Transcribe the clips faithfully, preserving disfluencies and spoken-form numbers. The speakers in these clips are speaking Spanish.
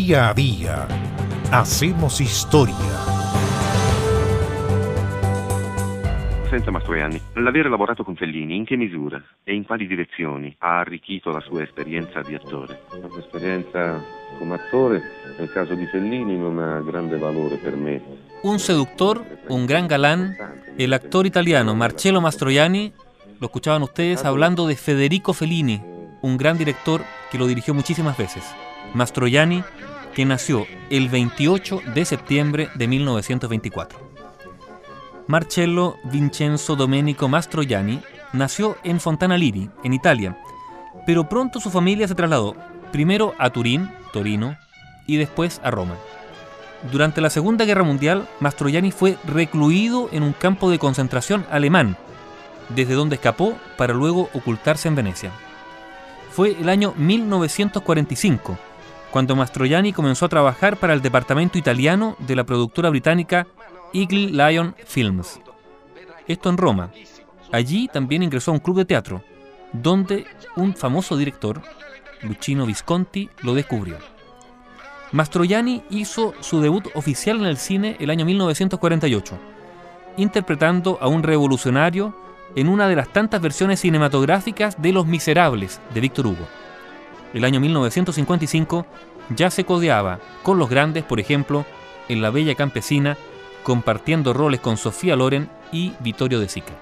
Día a día hacemos historia. Senza Mastroianni, l'aver lavorato con Fellini in che misura e in quali direzioni ha arricchito la sua esperienza di attore? La sua esperienza come attore, nel caso di Fellini, non ha grande valore per me. Un seductor, un gran galán, el actor italiano Marcello Mastroianni, lo escuchaban ustedes hablando de Federico Fellini, un gran director que lo dirigió muchísimas veces. Mastroianni, que nació el veintiocho de septiembre de mil novecientos veinticuatro. Marcello Vincenzo Domenico Mastroianni nació en Fontana Liri, en Italia, pero pronto su familia se trasladó, primero a Turín, Torino, y después a Roma. Durante la Segunda Guerra Mundial, Mastroianni fue recluido en un campo de concentración alemán, desde donde escapó para luego ocultarse en Venecia. Fue el año mil novecientos cuarenta y cinco, cuando Mastroianni comenzó a trabajar para el departamento italiano de la productora británica Eagle Lion Films. Esto en Roma. Allí también ingresó a un club de teatro, donde un famoso director, Luchino Visconti, lo descubrió. Mastroianni hizo su debut oficial en el cine el año mil novecientos cuarenta y ocho, interpretando a un revolucionario en una de las tantas versiones cinematográficas de Los Miserables de Víctor Hugo. El año mil novecientos cincuenta y cinco ya se codeaba con los grandes, por ejemplo, en La Bella Campesina, compartiendo roles con Sofía Loren y Vittorio De Sica.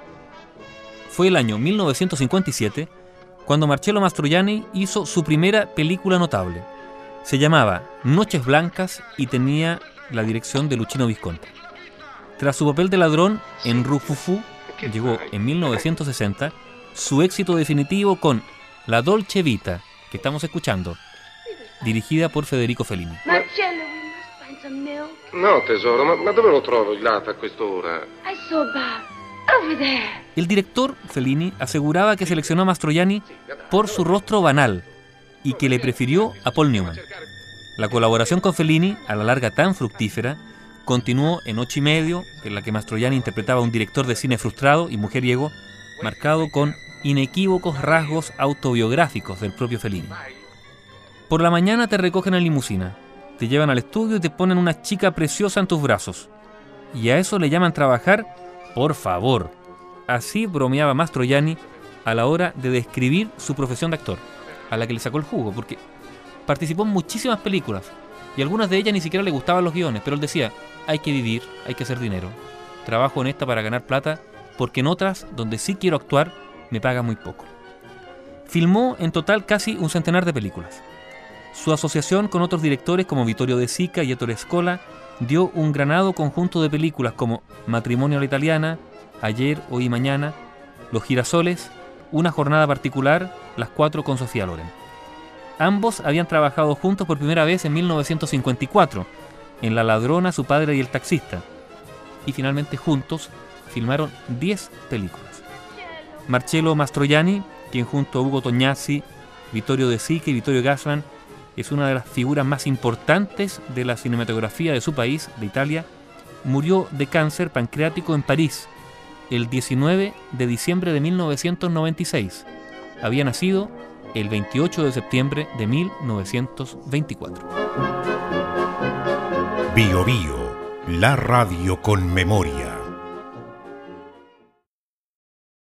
Fue el año mil novecientos cincuenta y siete cuando Marcello Mastroianni hizo su primera película notable. Se llamaba Noches Blancas y tenía la dirección de Luchino Visconti. Tras su papel de ladrón en Rufufú, llegó en mil novecientos sesenta su éxito definitivo con La Dolce Vita, que estamos escuchando, dirigida por Federico Fellini. Marcello, we must find some milk. No, tesoro, ma, ma dove lo trovo il latte a quest'ora? I saw Bob. Over there. El director Fellini aseguraba que seleccionó a Mastroianni por su rostro banal y que le prefirió a Paul Newman. La colaboración con Fellini, a la larga tan fructífera, continuó en Ocho y Medio, en la que Mastroianni interpretaba a un director de cine frustrado y mujeriego, marcado con inequívocos rasgos autobiográficos del propio Fellini. Por la mañana te recogen en limusina, te llevan al estudio y te ponen una chica preciosa en tus brazos. Y a eso le llaman trabajar, por favor. Así bromeaba Mastroianni a la hora de describir su profesión de actor, a la que le sacó el jugo, porque participó en muchísimas películas y algunas de ellas ni siquiera le gustaban los guiones, pero él decía, hay que vivir, hay que hacer dinero. Trabajo en esta para ganar plata, porque en otras, donde sí quiero actuar, me pagan muy poco. Filmó en total casi un centenar de películas. Su asociación con otros directores como Vittorio De Sica y Ettore Scola dio un granado conjunto de películas como Matrimonio a la Italiana, Ayer, Hoy y Mañana, Los Girasoles, Una Jornada Particular, Las Cuatro con Sofía Loren. Ambos habían trabajado juntos por primera vez en mil novecientos cincuenta y cuatro, en La Ladrona, Su Padre y el Taxista, y finalmente juntos filmaron diez películas. Marcello Mastroianni, quien junto a Ugo Tognazzi, Vittorio De Sica y Vittorio Gassman es una de las figuras más importantes de la cinematografía de su país, de Italia, murió de cáncer pancreático en París el diecinueve de diciembre de mil novecientos noventa y seis. Había nacido el veintiocho de septiembre de mil novecientos veinticuatro. Bio Bio, la radio con memoria.